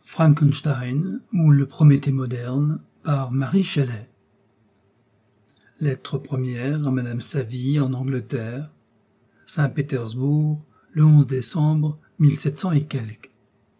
Frankenstein ou le Prométhée moderne par Mary Shelley. Lettre première à Madame Savy en Angleterre, Saint-Pétersbourg, le 11 décembre 1700 et quelques.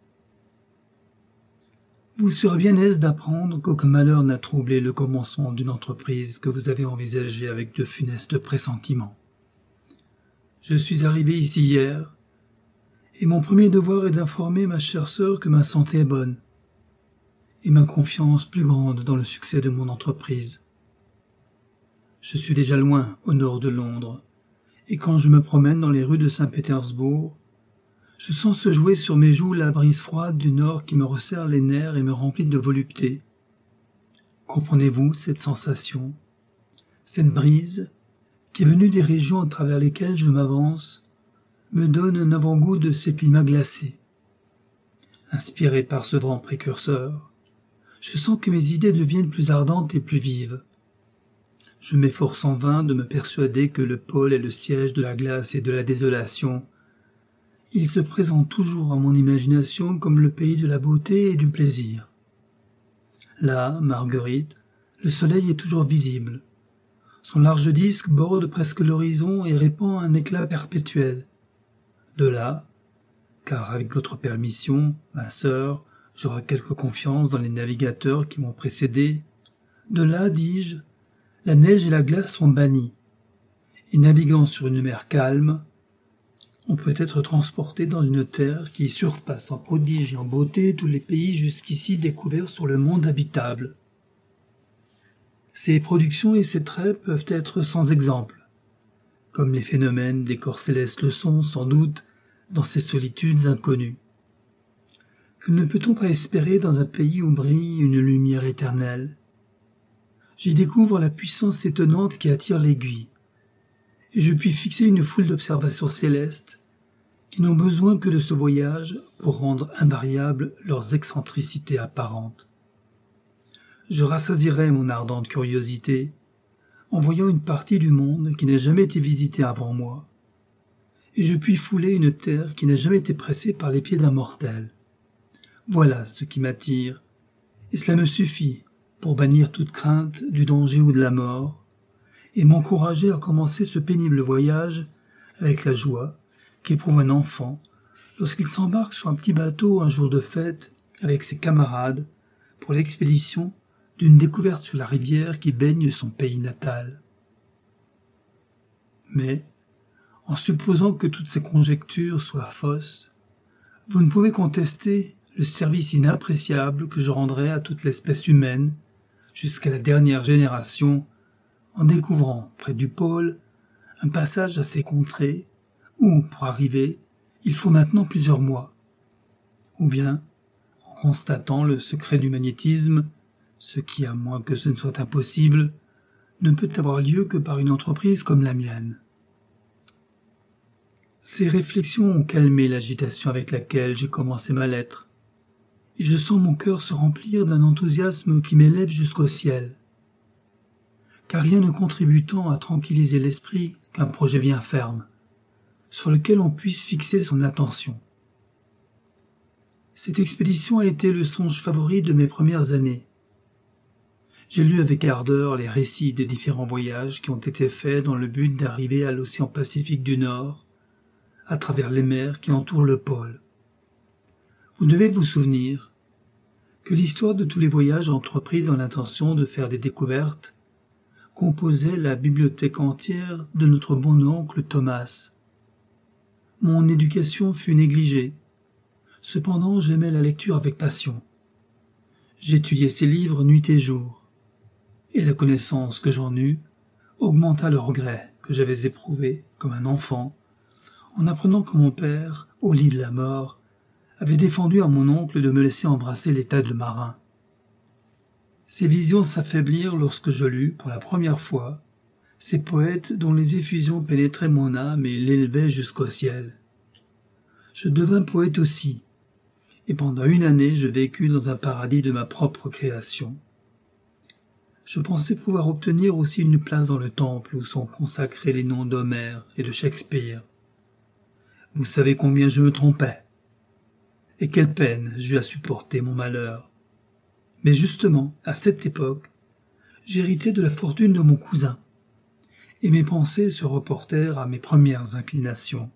Vous serez bien aise d'apprendre qu'aucun malheur n'a troublé le commencement d'une entreprise que vous avez envisagée avec de funestes pressentiments. Je suis arrivé ici hier, et mon premier devoir est d'informer ma chère sœur que ma santé est bonne, et ma confiance plus grande dans le succès de mon entreprise. Je suis déjà loin, au nord de Londres, et quand je me promène dans les rues de Saint-Pétersbourg, je sens se jouer sur mes joues la brise froide du nord qui me resserre les nerfs et me remplit de volupté. Comprenez-vous cette sensation, cette brise qui est venue des régions à travers lesquelles je m'avance, me donne un avant-goût de ces climats glacés. Inspiré par ce vent précurseur, je sens que mes idées deviennent plus ardentes et plus vives. Je m'efforce en vain de me persuader que le pôle est le siège de la glace et de la désolation. Il se présente toujours à mon imagination comme le pays de la beauté et du plaisir. Là, Marguerite, le soleil est toujours visible. Son large disque borde presque l'horizon et répand un éclat perpétuel. De là, car avec votre permission, ma sœur, j'aurai quelque confiance dans les navigateurs qui m'ont précédé, de là, dis-je, la neige et la glace sont bannies, et naviguant sur une mer calme, on peut être transporté dans une terre qui surpasse en prodige et en beauté tous les pays jusqu'ici découverts sur le monde habitable. Ces productions et ces traits peuvent être sans exemple, comme les phénomènes des corps célestes le sont sans doute dans ces solitudes inconnues. Que ne peut-on pas espérer dans un pays où brille une lumière éternelle? J'y découvre la puissance étonnante qui attire l'aiguille, et je puis fixer une foule d'observations célestes qui n'ont besoin que de ce voyage pour rendre invariables leurs excentricités apparentes. Je rassasierai mon ardente curiosité en voyant une partie du monde qui n'a jamais été visitée avant moi, et je puis fouler une terre qui n'a jamais été pressée par les pieds d'un mortel. Voilà ce qui m'attire, et cela me suffit pour bannir toute crainte du danger ou de la mort, et m'encourager à commencer ce pénible voyage avec la joie qu'éprouve un enfant lorsqu'il s'embarque sur un petit bateau un jour de fête avec ses camarades pour l'expédition d'une découverte sur la rivière qui baigne son pays natal. Mais, en supposant que toutes ces conjectures soient fausses, vous ne pouvez contester le service inappréciable que je rendrai à toute l'espèce humaine jusqu'à la dernière génération en découvrant, près du pôle, un passage à ces contrées où, pour arriver, il faut maintenant plusieurs mois, ou bien, en constatant le secret du magnétisme, ce qui, à moins que ce ne soit impossible, ne peut avoir lieu que par une entreprise comme la mienne. Ces réflexions ont calmé l'agitation avec laquelle j'ai commencé ma lettre, et je sens mon cœur se remplir d'un enthousiasme qui m'élève jusqu'au ciel. Car rien ne contribue tant à tranquilliser l'esprit qu'un projet bien ferme, sur lequel on puisse fixer son attention. Cette expédition a été le songe favori de mes premières années. J'ai lu avec ardeur les récits des différents voyages qui ont été faits dans le but d'arriver à l'océan Pacifique du Nord, à travers les mers qui entourent le pôle. Vous devez vous souvenir que l'histoire de tous les voyages entrepris dans l'intention de faire des découvertes composait la bibliothèque entière de notre bon oncle Thomas. Mon éducation fut négligée. Cependant, j'aimais la lecture avec passion. J'étudiais ses livres nuit et jour, et la connaissance que j'en eus augmenta le regret que j'avais éprouvé comme un enfant en apprenant que mon père, au lit de la mort, avait défendu à mon oncle de me laisser embrasser l'état de marin. Ces visions s'affaiblirent lorsque je lus, pour la première fois, ces poètes dont les effusions pénétraient mon âme et l'élevaient jusqu'au ciel. Je devins poète aussi, et pendant une année je vécus dans un paradis de ma propre création. Je pensais pouvoir obtenir aussi une place dans le temple où sont consacrés les noms d'Homère et de Shakespeare. Vous savez combien je me trompais. et quelle peine j'eus à supporter mon malheur. Mais justement, à cette époque, j'héritais de la fortune de mon cousin, et mes pensées se reportèrent à mes premières inclinations.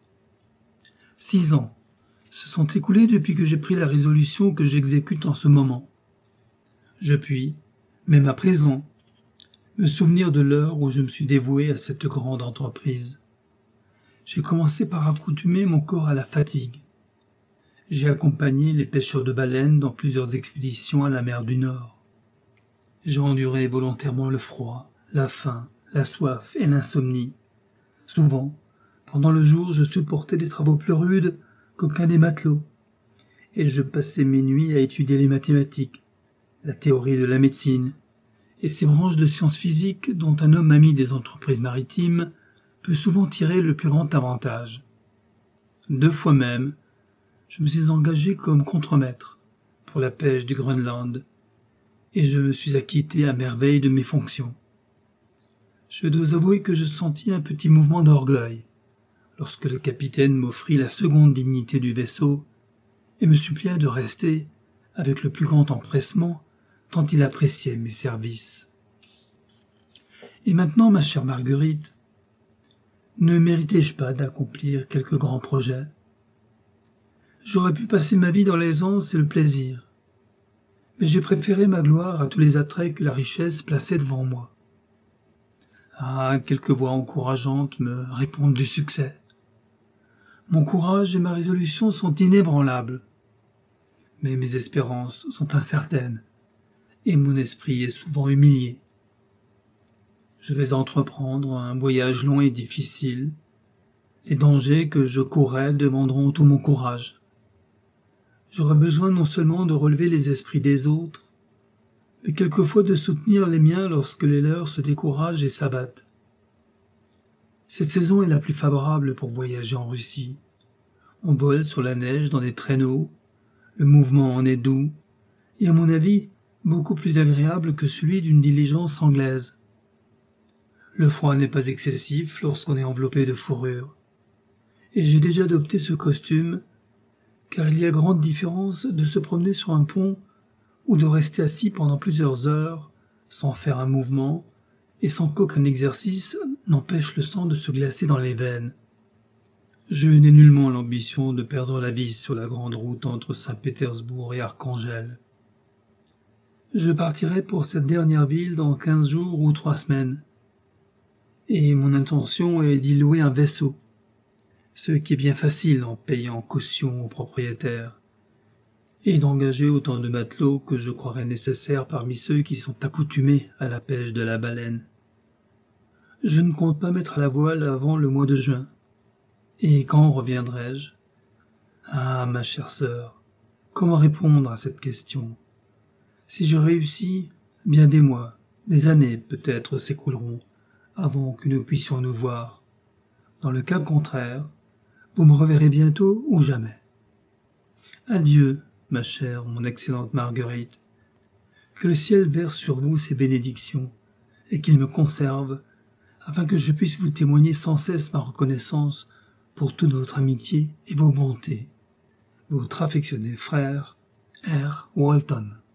6 ans se sont écoulés depuis que j'ai pris la résolution que j'exécute en ce moment. Je puis, même à présent, me souvenir de l'heure où je me suis dévoué à cette grande entreprise. J'ai commencé par accoutumer mon corps à la fatigue. J'ai accompagné les pêcheurs de baleines dans plusieurs expéditions à la mer du Nord. J'ai enduré volontairement le froid, la faim, la soif et l'insomnie. Souvent, pendant le jour, je supportais des travaux plus rudes qu'aucun des matelots, et je passais mes nuits à étudier les mathématiques, la théorie de la médecine, et ces branches de sciences physiques dont un homme ami des entreprises maritimes peut souvent tirer le plus grand avantage. 2 fois même, je me suis engagé comme contremaître pour la pêche du Groenland, et je me suis acquitté à merveille de mes fonctions. Je dois avouer que je sentis un petit mouvement d'orgueil lorsque le capitaine m'offrit la seconde dignité du vaisseau et me supplia de rester avec le plus grand empressement tant il appréciait mes services. Et maintenant, ma chère Marguerite, ne méritais-je pas d'accomplir quelques grands projets? J'aurais pu passer ma vie dans l'aisance et le plaisir, mais j'ai préféré ma gloire à tous les attraits que la richesse plaçait devant moi. Ah, quelques voix encourageantes me répondent du succès. Mon courage et ma résolution sont inébranlables, mais mes espérances sont incertaines, et mon esprit est souvent humilié. Je vais entreprendre un voyage long et difficile. Les dangers que je courrai demanderont tout mon courage. J'aurai besoin non seulement de relever les esprits des autres, mais quelquefois de soutenir les miens lorsque les leurs se découragent et s'abattent. Cette saison est la plus favorable pour voyager en Russie. On vole sur la neige dans des traîneaux, le mouvement en est doux, et à mon avis, beaucoup plus agréable que celui d'une diligence anglaise. Le froid n'est pas excessif lorsqu'on est enveloppé de fourrure, et j'ai déjà adopté ce costume, car il y a grande différence de se promener sur un pont ou de rester assis pendant plusieurs heures, sans faire un mouvement, et sans qu'aucun exercice n'empêche le sang de se glacer dans les veines. Je n'ai nullement l'ambition de perdre la vie sur la grande route entre Saint-Pétersbourg et Archangel. Je partirai pour cette dernière ville dans 15 jours ou 3 semaines, et mon intention est d'y louer un vaisseau, ce qui est bien facile en payant caution au propriétaire, et d'engager autant de matelots que je croirais nécessaire parmi ceux qui sont accoutumés à la pêche de la baleine. Je ne compte pas mettre à la voile avant le mois de juin. Et quand reviendrai-je? Ah, ma chère sœur, comment répondre à cette question? Si je réussis, bien des mois, des années peut-être s'écouleront avant que nous puissions nous voir. Dans le cas contraire, vous me reverrez bientôt ou jamais. Adieu, ma chère, mon excellente Marguerite. Que le ciel verse sur vous ses bénédictions, et qu'il me conserve, afin que je puisse vous témoigner sans cesse ma reconnaissance pour toute votre amitié et vos bontés. Votre affectionné frère, R. Walton.